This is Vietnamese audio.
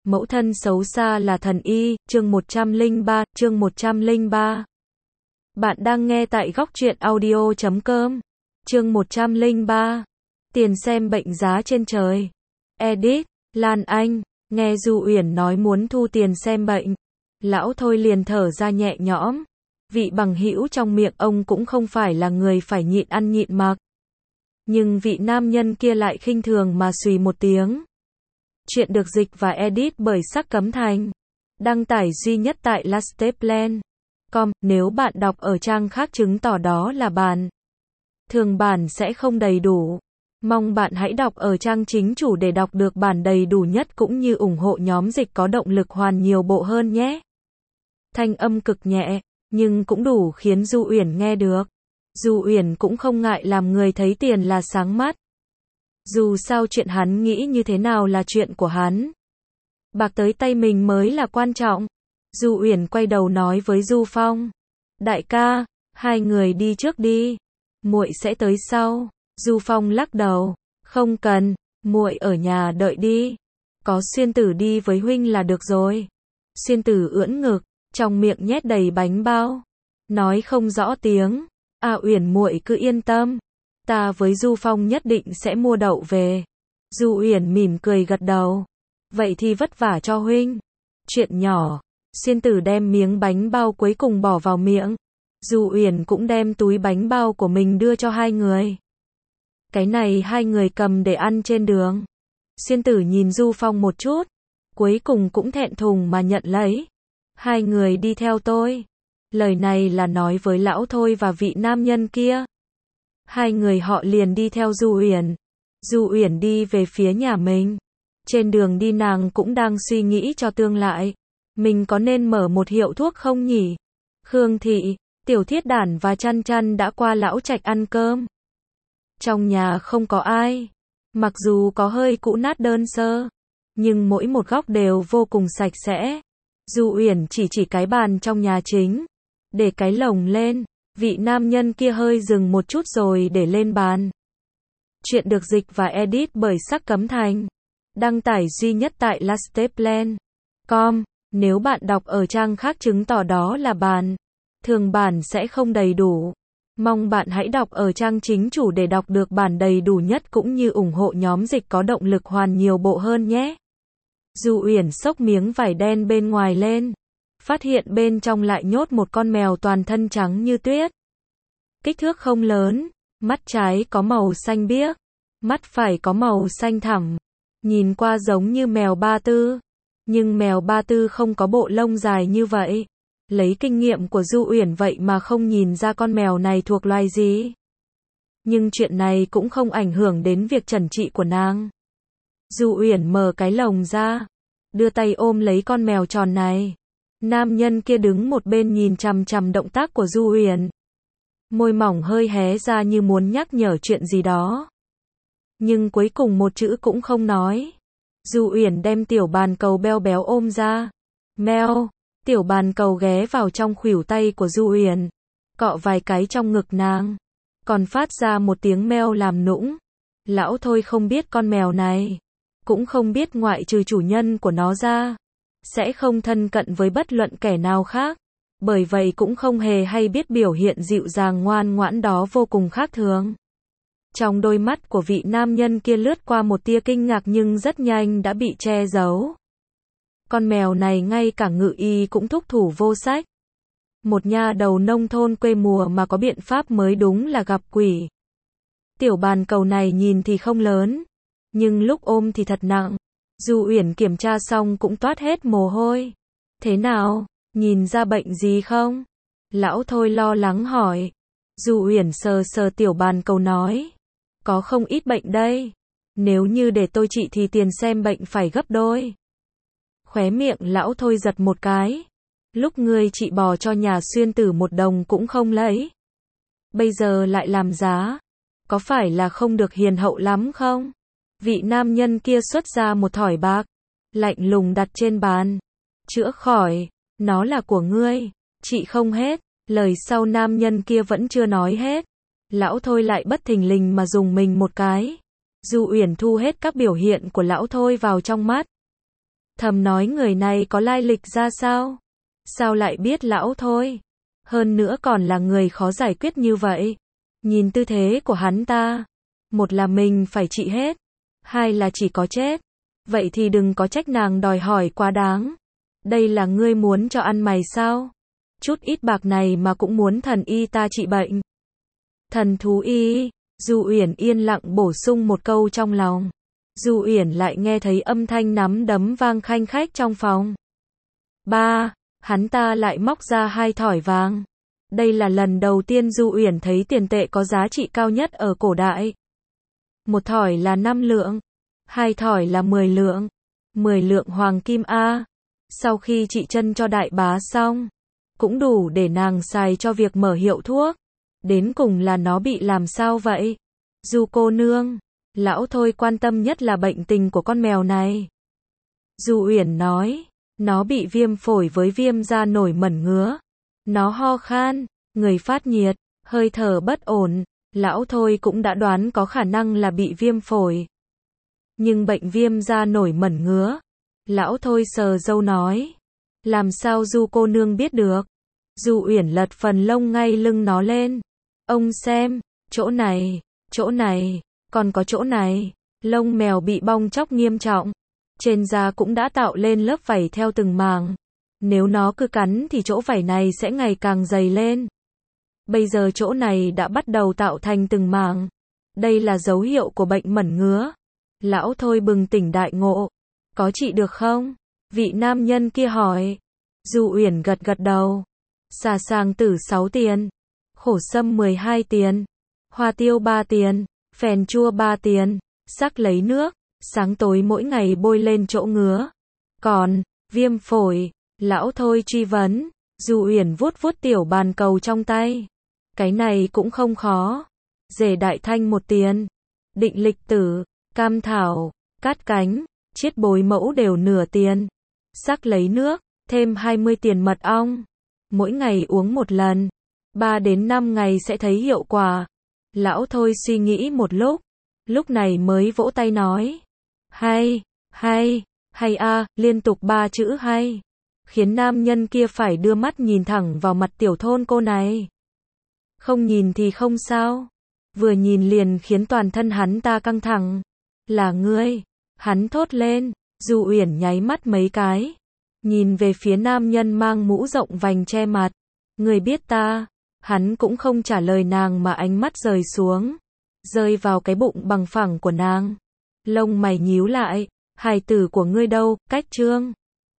Mẫu thân xấu xa là thần y, chương 103. Bạn đang nghe tại góc truyện audio.com. Chương 103. Tiền xem bệnh giá trên trời. Edit, Lan Anh, nghe Du Uyển nói muốn thu tiền xem bệnh. Lão Thôi liền thở ra nhẹ nhõm. Vị bằng hữu trong miệng ông cũng không phải là người phải nhịn ăn nhịn mặc. Nhưng vị nam nhân kia lại khinh thường mà xùy một tiếng. Chuyện được dịch và edit bởi Sắc Cấm Thành. Đăng tải duy nhất tại lasteplan.com. Nếu bạn đọc ở trang khác chứng tỏ đó là bản thường bản sẽ không đầy đủ. Mong bạn hãy đọc ở trang chính chủ để đọc được bản đầy đủ nhất cũng như ủng hộ nhóm dịch có động lực hoàn nhiều bộ hơn nhé. Thanh âm cực nhẹ, nhưng cũng đủ khiến Du Uyển nghe được. Du Uyển cũng không ngại làm người thấy tiền là sáng mắt. Dù sao chuyện hắn nghĩ như thế nào là chuyện của hắn. Bạc tới tay mình mới là quan trọng. Du Uyển quay đầu nói với Du Phong. Đại ca, hai người đi trước đi. Muội sẽ tới sau. Du Phong lắc đầu. Không cần, muội ở nhà đợi đi. Có Xuyên Tử đi với huynh là được rồi. Xuyên Tử ưỡn ngực, trong miệng nhét đầy bánh bao. Nói không rõ tiếng. Uyển muội cứ yên tâm. Ta với Du Phong nhất định sẽ mua đậu về. Du Uyển mỉm cười gật đầu. Vậy thì vất vả cho huynh. Chuyện nhỏ. Xuyên Tử đem miếng bánh bao cuối cùng bỏ vào miệng. Du Uyển cũng đem túi bánh bao của mình đưa cho hai người. Cái này hai người cầm để ăn trên đường. Xuyên Tử nhìn Du Phong một chút. Cuối cùng cũng thẹn thùng mà nhận lấy. Hai người đi theo tôi. Lời này là nói với lão Thôi và vị nam nhân kia. Hai người họ liền đi theo Du Uyển. Du Uyển đi về phía nhà mình. Trên đường đi nàng cũng đang suy nghĩ cho tương lai. Mình có nên mở một hiệu thuốc không nhỉ? Khương Thị, Tiểu Thiết Đản và Chăn Chăn đã qua lão trạch ăn cơm. Trong nhà không có ai. Mặc dù có hơi cũ nát đơn sơ. Nhưng mỗi một góc đều vô cùng sạch sẽ. Du Uyển chỉ cái bàn trong nhà chính. Để cái lồng lên. Vị nam nhân kia hơi dừng một chút rồi để lên bàn. Chuyện được dịch và edit bởi Sắc Cấm Thành. Đăng tải duy nhất tại lasteplan.com. Nếu bạn đọc ở trang khác chứng tỏ đó là bản thường bản sẽ không đầy đủ. Mong bạn hãy đọc ở trang chính chủ để đọc được bản đầy đủ nhất cũng như ủng hộ nhóm dịch có động lực hoàn nhiều bộ hơn nhé. Du Uyển xốc miếng vải đen bên ngoài lên. Phát hiện bên trong lại nhốt một con mèo toàn thân trắng như tuyết. Kích thước không lớn, mắt trái có màu xanh biếc, mắt phải có màu xanh thẳm. Nhìn qua giống như mèo Ba Tư, nhưng mèo Ba Tư không có bộ lông dài như vậy. Lấy kinh nghiệm của Du Uyển vậy mà không nhìn ra con mèo này thuộc loài gì. Nhưng chuyện này cũng không ảnh hưởng đến việc chẩn trị của nàng. Du Uyển mở cái lồng ra, đưa tay ôm lấy con mèo tròn này. Nam nhân kia đứng một bên nhìn chằm chằm động tác của Du Uyển. Môi mỏng hơi hé ra như muốn nhắc nhở chuyện gì đó. Nhưng cuối cùng một chữ cũng không nói. Du Uyển đem tiểu bàn cầu beo béo ôm ra. Meo, tiểu bàn cầu ghé vào trong khuỷu tay của Du Uyển. Cọ vài cái trong ngực nàng. Còn phát ra một tiếng meo làm nũng. Lão Thôi không biết con mèo này. Cũng không biết ngoại trừ chủ nhân của nó ra. Sẽ không thân cận với bất luận kẻ nào khác. Bởi vậy cũng không hề hay biết biểu hiện dịu dàng ngoan ngoãn đó vô cùng khác thường. Trong đôi mắt của vị nam nhân kia lướt qua một tia kinh ngạc nhưng rất nhanh đã bị che giấu. Con mèo này ngay cả ngự y cũng thúc thủ vô sách. Một nha đầu nông thôn quê mùa mà có biện pháp mới đúng là gặp quỷ. Tiểu bàn cầu này nhìn thì không lớn, nhưng lúc ôm thì thật nặng. Du Uyển kiểm tra xong cũng toát hết mồ hôi. Thế nào, nhìn ra bệnh gì không? Lão Thôi lo lắng hỏi. Du Uyển sờ sờ tiểu bàn cầu nói. Có không ít bệnh đây. Nếu như để tôi trị thì tiền xem bệnh phải gấp đôi. Khóe miệng lão Thôi giật một cái. Lúc ngươi trị bò cho nhà Xuyên Tử 1 đồng cũng không lấy. Bây giờ lại làm giá. Có phải là không được hiền hậu lắm không? Vị nam nhân kia xuất ra một thỏi bạc. Lạnh lùng đặt trên bàn. Chữa khỏi. Nó là của ngươi. Trị không hết. Lời sau nam nhân kia vẫn chưa nói hết. Lão Thôi lại bất thình lình mà dùng mình một cái. Du Uyển thu hết các biểu hiện của lão Thôi vào trong mắt. thầm nói người này có lai lịch ra sao? Sao lại biết lão thôi? Hơn nữa còn là người khó giải quyết như vậy. Nhìn tư thế của hắn ta, một là mình phải trị hết, hai là chỉ có chết. Vậy thì đừng có trách nàng đòi hỏi quá đáng. Đây là ngươi muốn cho ăn mày sao? Chút ít bạc này mà cũng muốn thần y ta trị bệnh. Thần thú y, Du Uyển yên lặng bổ sung một câu trong lòng. Du Uyển lại nghe thấy âm thanh nắm đấm vang khanh khách trong phòng. Ba, hắn ta lại móc ra 2 thỏi vàng. Đây là lần đầu tiên Du Uyển thấy tiền tệ có giá trị cao nhất ở cổ đại. Một thỏi là 5 lượng, 2 thỏi là 10 lượng. 10 lượng hoàng kim a. Sau khi trị chân cho đại bá xong, cũng đủ để nàng xài cho việc mở hiệu thuốc. Đến cùng là nó bị làm sao vậy? Du cô nương, lão thôi quan tâm nhất là bệnh tình của con mèo này. Du Uyển nói, nó bị viêm phổi với viêm da nổi mẩn ngứa. Nó ho khan, người phát nhiệt, hơi thở bất ổn. Lão thôi cũng đã đoán có khả năng là bị viêm phổi. Nhưng bệnh viêm da nổi mẩn ngứa, lão thôi sờ râu nói, làm sao Du cô nương biết được? Du Uyển lật phần lông ngay lưng nó lên. Ông xem, chỗ này, còn có chỗ này. Lông mèo bị bong tróc nghiêm trọng. Trên da cũng đã tạo lên lớp vảy theo từng màng. Nếu nó cứ cắn thì chỗ vảy này sẽ ngày càng dày lên. Bây giờ chỗ này đã bắt đầu tạo thành từng màng. Đây là dấu hiệu của bệnh mẩn ngứa. Lão thôi bừng tỉnh đại ngộ. Có trị được không? Vị nam nhân kia hỏi. Du Uyển gật gật đầu. Xà sàng tử 6 tiền. Khổ sâm 12 tiền. Hoa tiêu 3 tiền. Phèn chua 3 tiền. Sắc lấy nước. Sáng tối mỗi ngày bôi lên chỗ ngứa. Còn, viêm phổi. Lão thôi truy vấn. Du Uyển vuốt vuốt tiểu bàn cầu trong tay. Cái này cũng không khó. Rể đại thanh 1 tiền. Định lịch tử, cam thảo, cát cánh, chiết bối mẫu đều nửa tiền. Sắc lấy nước, thêm 20 tiền mật ong. Mỗi ngày uống 1 lần. 3 đến 5 ngày sẽ thấy hiệu quả. Lão thôi suy nghĩ một lúc này mới vỗ tay nói. Hay a, liên tục 3 chữ hay. Khiến nam nhân kia phải đưa mắt nhìn thẳng vào mặt tiểu thôn cô này. Không nhìn thì không sao. Vừa nhìn liền khiến toàn thân hắn ta căng thẳng. Là ngươi, hắn thốt lên. Du Uyển nháy mắt mấy cái. Nhìn về phía nam nhân mang mũ rộng vành che mặt. Ngươi biết ta. Hắn cũng không trả lời nàng mà ánh mắt rời xuống. Rơi vào cái bụng bằng phẳng của nàng. Lông mày nhíu lại. Hài tử của ngươi đâu, Cách Trương?